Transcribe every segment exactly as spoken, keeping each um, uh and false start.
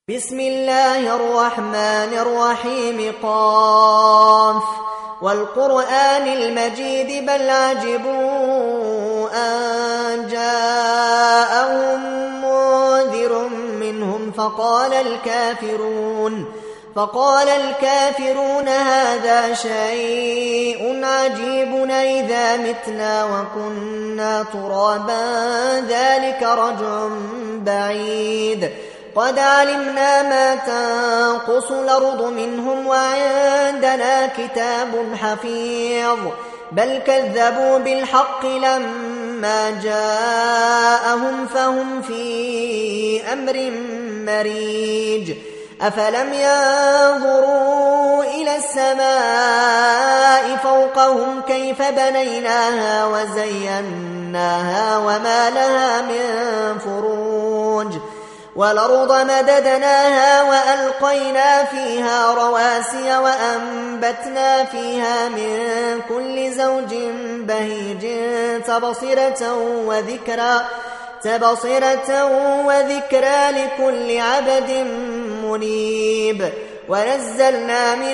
بسم الله الرحمن الرحيم قاف والقرآن المجيد بل عجبوا أن جاءهم منذر منهم فقال الكافرون فقال الكافرون هذا شيء عجيب إذا متنا وكنا ترابا ذلك رجع بعيد قد علمنا ما تنقص الأرض منهم وعندنا كتاب حفيظ بل كذبوا بالحق لما جاءهم فهم في أمر مريج أفلم ينظروا إلى السماء فوقهم كيف بنيناها وزيناها وما لها من فروج والأرض مددناها وألقينا فيها رواسي وأنبتنا فيها من كل زوج بهيج تبصرة وذكرى تبصرة وذكرى لكل عبد منيب ونزلنا من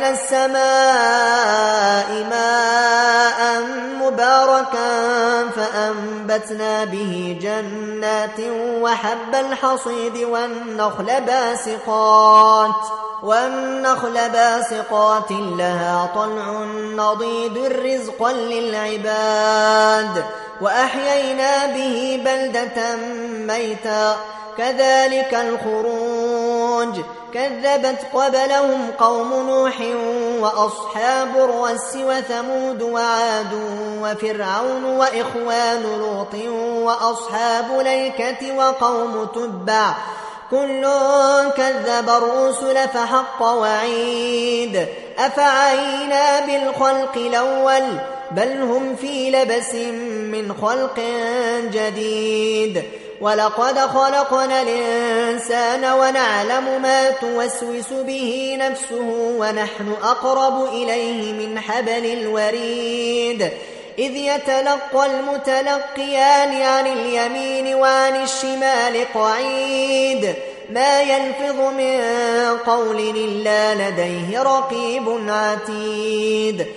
السماء ماء مباركا فأنبتنا به جنات وحب الحصيد والنخل باسقات والنخل باسقات لها طلع نضيد رزقا للعباد وأحيينا به بلدة ميتا كذلك الخروج كذبت قبلهم قوم نوح وأصحاب الرس وثمود وعاد وفرعون وإخوان لوط وأصحاب الأيكة وقوم تبع كل كذب الرسل فحق وعيد أفعينا بالخلق الأول بل هم في لبس من خلق جديد ولقد خلقنا الإنسان ونعلم ما توسوس به نفسه ونحن أقرب إليه من حبل الوريد إذ يتلقى المتلقيان عن اليمين وعن الشمال قعيد ما يلفظ من قول إلا لديه رقيب عتيد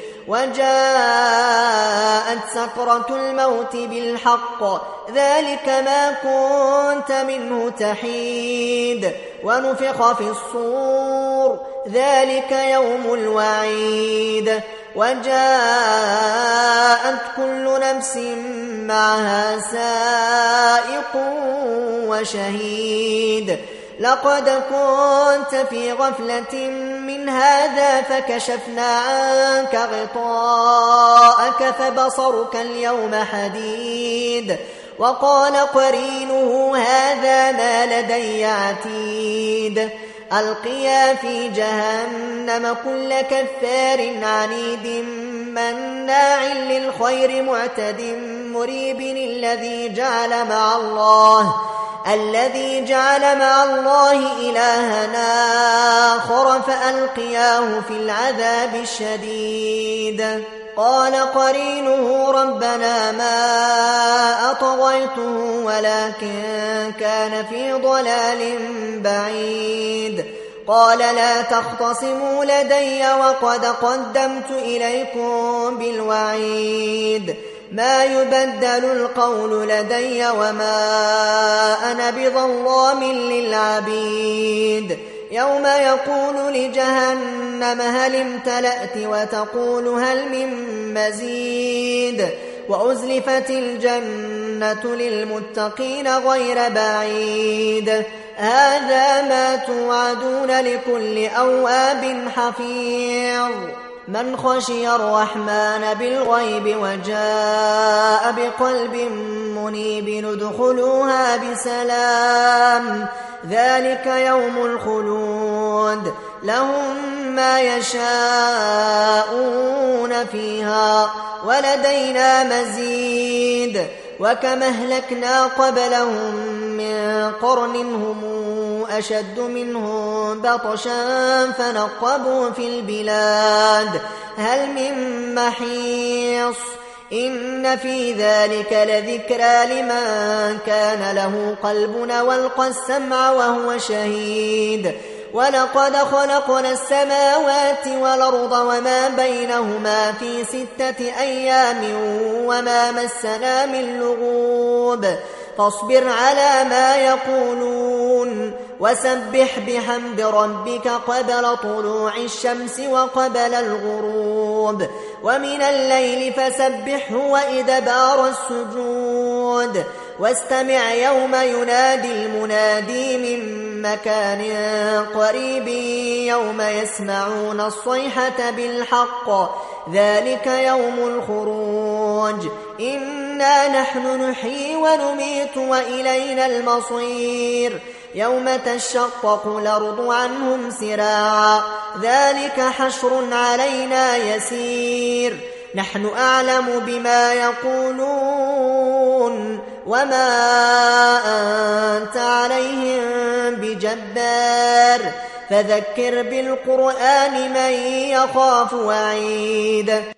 وجاءت سكرة الموت بالحق ذلك ما كنت منه تحيد ونفخ في الصور ذلك يوم الوعيد وجاءت كل نفس معها سائق وشهيد لقد كنت في غفلة من هذا فكشفنا عنك غطاءك فبصرك اليوم حديد وقال قرينه هذا ما لدي عتيد ألقيا في جهنم كل كفار عنيد مناع للخير معتد مريب الذي جعل مع الله الذي جعل مع الله إلهنا آخر فألقياه في العذاب الشديد قال قرينه ربنا ما أطغيته ولكن كان في ضلال بعيد قال لا تختصموا لدي وقد قدمت إليكم بالوعيد ما يبدل القول لدي وما أنا بظلام للعبيد يوم يقول لجهنم هل امتلأت وتقول هل من مزيد وأزلفت الجنة للمتقين غير بعيد هذا ما توعدون لكل أواب حفيظ من خشي الرحمن بالغيب وجاء بقلب منيب ندخلوها بسلام ذلك يوم الخلود لهم ما يشاءون فيها ولدينا مزيد وكم أهلكنا قبلهم من قرن هم أشد منهم بطشا فنقبوا في البلاد هل من محيص إن في ذلك لذكرى لمن كان له قلب والقى السمع وهو شهيد ولقد خلقنا السماوات والأرض وما بينهما في ستة أيام وما مسنا من لغوب فاصبر على ما يقولون وسبح بحمد ربك قبل طلوع الشمس وقبل الغروب ومن الليل فسبحه وإدبار السجود واستمع يوم ينادي المنادي من مكان قريب يوم يسمعون الصيحة بالحق ذلك يوم الخروج إنا نحن نحيي ونميت وإلينا المصير يوم تشقق الأرض عنهم سراعا ذلك حشر علينا يسير نحن أعلم بما يقولون وما أنت عليهم بجبار فذكر بالقرآن من يخاف وعيد